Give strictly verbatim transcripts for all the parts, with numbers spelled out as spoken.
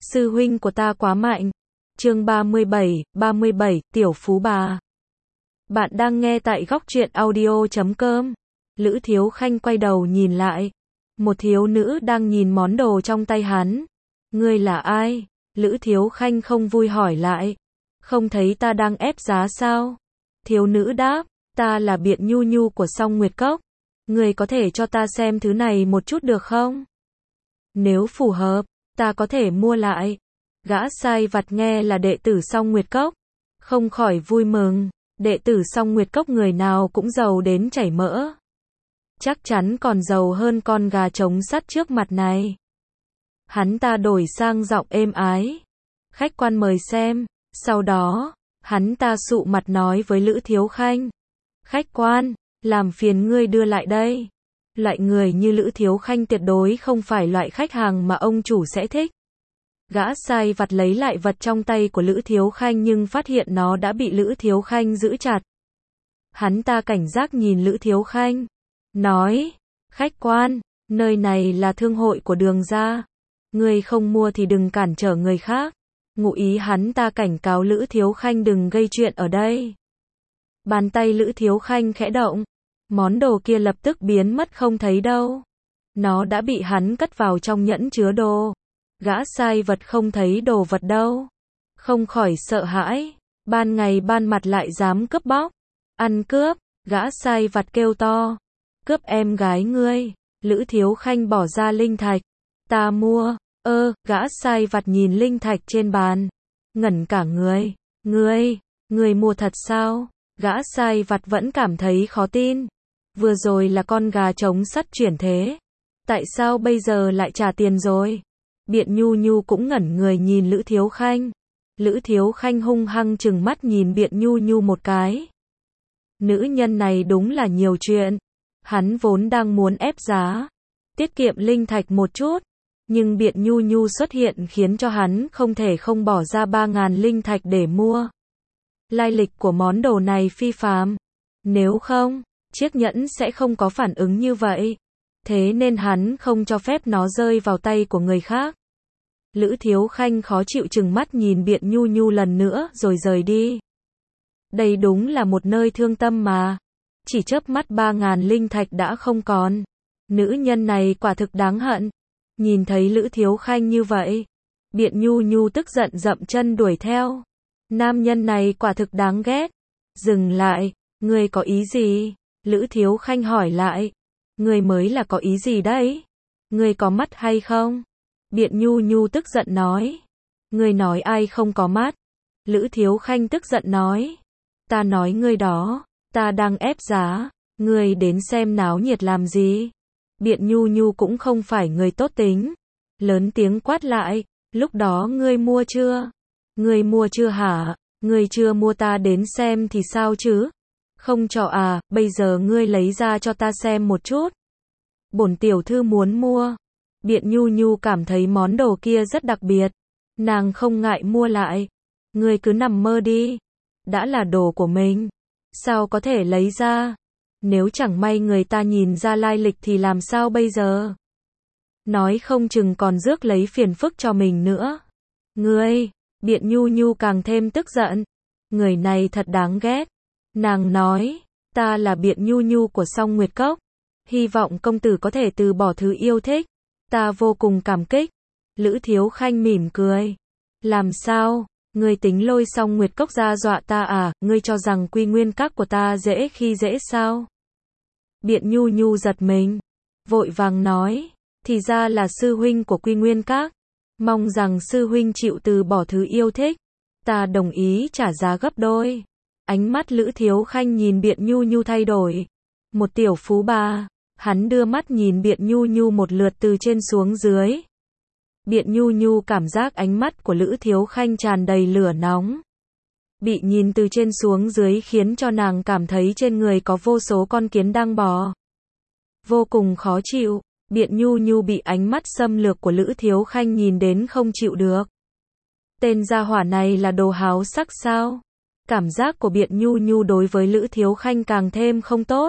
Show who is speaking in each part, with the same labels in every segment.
Speaker 1: Sư huynh của ta quá mạnh. Chương ba mươi bảy, ba mươi bảy, tiểu phú bà. Bạn đang nghe tại góc truyện audio chấm com. Lữ Thiếu Khanh quay đầu nhìn lại. Một thiếu nữ đang nhìn món đồ trong tay hắn. Ngươi là ai? Lữ Thiếu Khanh không vui hỏi lại. Không thấy ta đang ép giá sao? Thiếu nữ đáp, ta là Biện Nhu Nhu của Song Nguyệt Cốc. Ngươi có thể cho ta xem thứ này một chút được không? Nếu phù hợp, ta có thể mua lại. Gã sai vặt nghe là đệ tử Song Nguyệt Cốc, không khỏi vui mừng. Đệ tử Song Nguyệt Cốc người nào cũng giàu đến chảy mỡ. Chắc chắn còn giàu hơn con gà trống sắt trước mặt này. Hắn ta đổi sang giọng êm ái. Khách quan mời xem. Sau đó, hắn ta sụ mặt nói với Lữ Thiếu Khanh. Khách quan, làm phiền ngươi đưa lại đây. Loại người như Lữ Thiếu Khanh tuyệt đối không phải loại khách hàng mà ông chủ sẽ thích. Gã sai vặt lấy lại vật trong tay của Lữ Thiếu Khanh nhưng phát hiện nó đã bị Lữ Thiếu Khanh giữ chặt. Hắn ta cảnh giác nhìn Lữ Thiếu Khanh, nói, khách quan, nơi này là thương hội của Đường gia. Ngươi không mua thì đừng cản trở người khác. Ngụ ý hắn ta cảnh cáo Lữ Thiếu Khanh đừng gây chuyện ở đây. Bàn tay Lữ Thiếu Khanh khẽ động. Món đồ kia lập tức biến mất không thấy đâu. Nó đã bị hắn cất vào trong nhẫn chứa đồ. Gã sai vật không thấy đồ vật đâu. Không khỏi sợ hãi. Ban ngày ban mặt lại dám cướp bóc. Ăn cướp. Gã sai vặt kêu to. Cướp em gái ngươi. Lữ Thiếu Khanh bỏ ra linh thạch. Ta mua. Ơ, gã sai vặt nhìn linh thạch trên bàn. Ngẩn cả người. Ngươi, ngươi mua thật sao? Gã sai vặt vẫn cảm thấy khó tin. Vừa rồi là con gà trống sắt chuyển thế. Tại sao bây giờ lại trả tiền rồi? Biện Nhu Nhu cũng ngẩn người nhìn Lữ Thiếu Khanh. Lữ Thiếu Khanh hung hăng trừng mắt nhìn Biện Nhu Nhu một cái. Nữ nhân này đúng là nhiều chuyện. Hắn vốn đang muốn ép giá, tiết kiệm linh thạch một chút. Nhưng Biện Nhu Nhu xuất hiện khiến cho hắn không thể không bỏ ra ba ngàn linh thạch để mua. Lai lịch của món đồ này phi phàm. Nếu không, chiếc nhẫn sẽ không có phản ứng như vậy. Thế nên hắn không cho phép nó rơi vào tay của người khác. Lữ Thiếu Khanh khó chịu trừng mắt nhìn Biện Nhu Nhu lần nữa rồi rời đi. Đây đúng là một nơi thương tâm mà. Chỉ chớp mắt ba ngàn linh thạch đã không còn. Nữ nhân này quả thực đáng hận. Nhìn thấy Lữ Thiếu Khanh như vậy, Biện Nhu Nhu tức giận dậm chân đuổi theo. Nam nhân này quả thực đáng ghét. Dừng lại, ngươi có ý gì? Lữ Thiếu Khanh hỏi lại. Ngươi mới là có ý gì đấy? Ngươi có mắt hay không? Biện Nhu Nhu tức giận nói. Ngươi nói ai không có mắt? Lữ Thiếu Khanh tức giận nói. Ta nói ngươi đó, ta đang ép giá, ngươi đến xem náo nhiệt làm gì? Biện Nhu Nhu cũng không phải người tốt tính. Lớn tiếng quát lại, lúc đó ngươi mua chưa? Ngươi mua chưa hả? Ngươi chưa mua ta đến xem thì sao chứ? Không cho à, bây giờ ngươi lấy ra cho ta xem một chút. Bổn tiểu thư muốn mua. Biện Nhu Nhu cảm thấy món đồ kia rất đặc biệt. Nàng không ngại mua lại. Ngươi cứ nằm mơ đi. Đã là đồ của mình. Sao có thể lấy ra? Nếu chẳng may người ta nhìn ra lai lịch thì làm sao bây giờ? Nói không chừng còn rước lấy phiền phức cho mình nữa. Ngươi, Biện Nhu Nhu càng thêm tức giận. Người này thật đáng ghét. Nàng nói, ta là Biện Nhu Nhu của Song Nguyệt Cốc. Hy vọng công tử có thể từ bỏ thứ yêu thích. Ta vô cùng cảm kích. Lữ Thiếu Khanh mỉm cười. Làm sao? Ngươi tính lôi Song Nguyệt Cốc ra dọa ta à? Ngươi cho rằng Quy Nguyên Các của ta dễ khi dễ sao? Biện Nhu Nhu giật mình. Vội vàng nói. Thì ra là sư huynh của Quy Nguyên Các. Mong rằng sư huynh chịu từ bỏ thứ yêu thích. Ta đồng ý trả giá gấp đôi. Ánh mắt Lữ Thiếu Khanh nhìn Biện Nhu Nhu thay đổi. Một tiểu phú bà. Hắn đưa mắt nhìn Biện Nhu Nhu một lượt từ trên xuống dưới. Biện Nhu Nhu cảm giác ánh mắt của Lữ Thiếu Khanh tràn đầy lửa nóng. Bị nhìn từ trên xuống dưới khiến cho nàng cảm thấy trên người có vô số con kiến đang bò. Vô cùng khó chịu. Biện Nhu Nhu bị ánh mắt xâm lược của Lữ Thiếu Khanh nhìn đến không chịu được. Tên gia hỏa này là đồ háo sắc sao? Cảm giác của Biện Nhu Nhu đối với Lữ Thiếu Khanh càng thêm không tốt.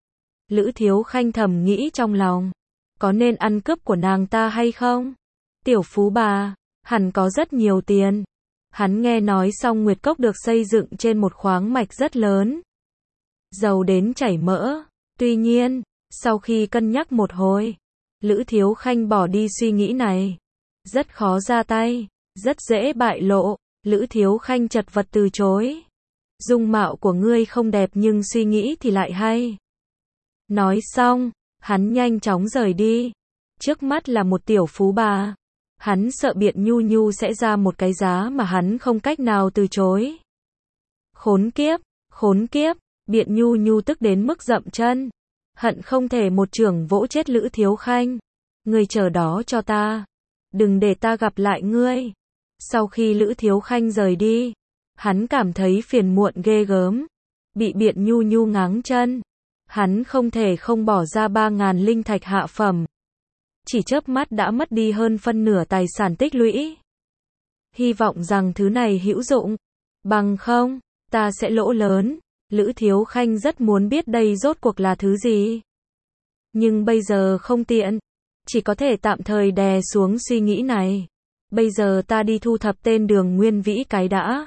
Speaker 1: Lữ Thiếu Khanh thầm nghĩ trong lòng. Có nên ăn cướp của nàng ta hay không? Tiểu phú bà, Hẳn có rất nhiều tiền. Hắn nghe nói xong Nguyệt Cốc được xây dựng trên một khoáng mạch rất lớn. Giàu đến chảy mỡ. Tuy nhiên, sau khi cân nhắc một hồi, Lữ Thiếu Khanh bỏ đi suy nghĩ này. Rất khó ra tay, rất dễ bại lộ. Lữ Thiếu Khanh chật vật từ chối. Dung mạo của ngươi không đẹp nhưng suy nghĩ thì lại hay. Nói xong, hắn nhanh chóng rời đi. Trước mắt là một tiểu phú bà. Hắn sợ Biện Nhu Nhu sẽ ra một cái giá mà hắn không cách nào từ chối. Khốn kiếp, khốn kiếp, Biện Nhu Nhu tức đến mức dậm chân. Hận không thể một chưởng vỗ chết Lữ Thiếu Khanh. Ngươi chờ đó cho ta. Đừng để ta gặp lại ngươi. Sau khi Lữ Thiếu Khanh rời đi, hắn cảm thấy phiền muộn ghê gớm. Bị Biện Nhu Nhu ngáng chân. Hắn không thể không bỏ ra ba ngàn linh thạch hạ phẩm. Chỉ chớp mắt đã mất đi hơn phân nửa tài sản tích lũy. Hy vọng rằng thứ này hữu dụng. Bằng không, ta sẽ lỗ lớn. Lữ Thiếu Khanh rất muốn biết đây rốt cuộc là thứ gì. Nhưng bây giờ không tiện. Chỉ có thể tạm thời đè xuống suy nghĩ này. Bây giờ ta đi thu thập tên Đường Nguyên Vĩ cái đã.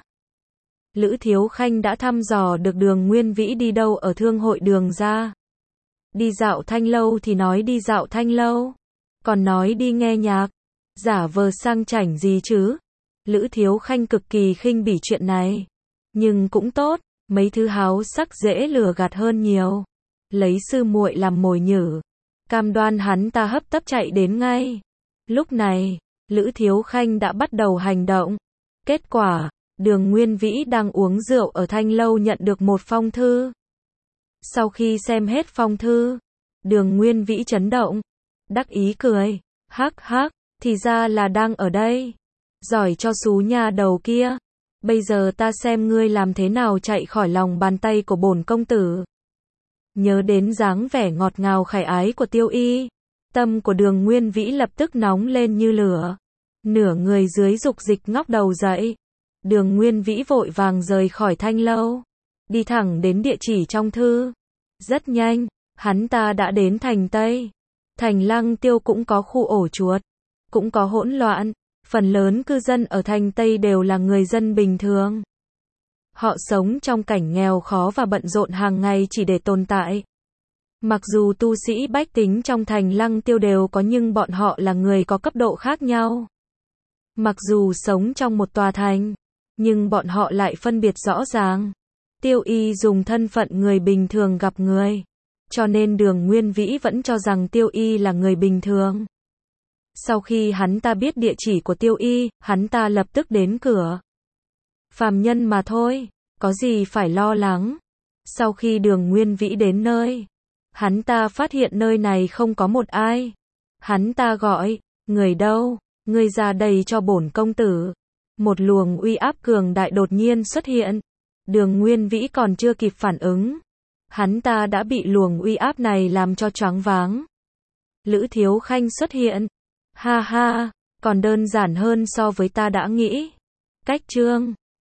Speaker 1: Lữ Thiếu Khanh đã thăm dò được Đường Nguyên Vĩ đi đâu ở thương hội Đường ra. Đi dạo Thanh Lâu thì nói đi dạo Thanh Lâu. Còn nói đi nghe nhạc. Giả vờ sang chảnh gì chứ. Lữ Thiếu Khanh cực kỳ khinh bỉ chuyện này. Nhưng cũng tốt. Mấy thứ háo sắc dễ lừa gạt hơn nhiều. Lấy sư muội làm mồi nhử. Cam đoan hắn ta hấp tấp chạy đến ngay. Lúc này, Lữ Thiếu Khanh đã bắt đầu hành động. Kết quả, Đường Nguyên Vĩ đang uống rượu ở Thanh Lâu nhận được một phong thư. Sau khi xem hết phong thư, Đường Nguyên Vĩ chấn động. Đắc ý cười. Hắc hắc, thì ra là đang ở đây. Giỏi cho xú nha đầu kia. Bây giờ ta xem ngươi làm thế nào chạy khỏi lòng bàn tay của bổn công tử. Nhớ đến dáng vẻ ngọt ngào khải ái của Tiêu Y. Tâm của Đường Nguyên Vĩ lập tức nóng lên như lửa. Nửa người dưới dục dịch ngóc đầu dậy. Đường Nguyên Vĩ vội vàng rời khỏi Thanh Lâu. Đi thẳng đến địa chỉ trong thư. Rất nhanh, hắn ta đã đến thành Tây. Thành Lăng Tiêu cũng có khu ổ chuột. Cũng có hỗn loạn. Phần lớn cư dân ở thành Tây đều là người dân bình thường. Họ sống trong cảnh nghèo khó và bận rộn hàng ngày chỉ để tồn tại. Mặc dù tu sĩ bách tính trong thành Lăng Tiêu đều có nhưng bọn họ là người có cấp độ khác nhau. Mặc dù sống trong một tòa thành, nhưng bọn họ lại phân biệt rõ ràng. Tiêu Y dùng thân phận người bình thường gặp người. Cho nên Đường Nguyên Vĩ vẫn cho rằng Tiêu Y là người bình thường. Sau khi hắn ta biết địa chỉ của Tiêu Y, hắn ta lập tức đến cửa. Phàm nhân mà thôi, có gì phải lo lắng. Sau khi Đường Nguyên Vĩ đến nơi, hắn ta phát hiện nơi này không có một ai. Hắn ta gọi, người đâu, ngươi ra đây cho bổn công tử. Một luồng uy áp cường đại đột nhiên xuất hiện. Đường Nguyên Vĩ còn chưa kịp phản ứng. Hắn ta đã bị luồng uy áp này làm cho choáng váng. Lữ Thiếu Khanh xuất hiện. Ha ha, còn đơn giản hơn so với ta đã nghĩ. Cách chương